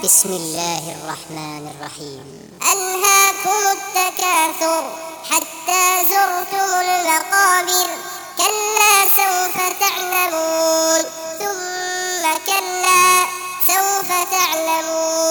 بسم الله الرحمن الرحيم. ألهاكم التكاثر حتى زرتم المقابر كلا سوف تعلمون ثم كلا سوف تعلمون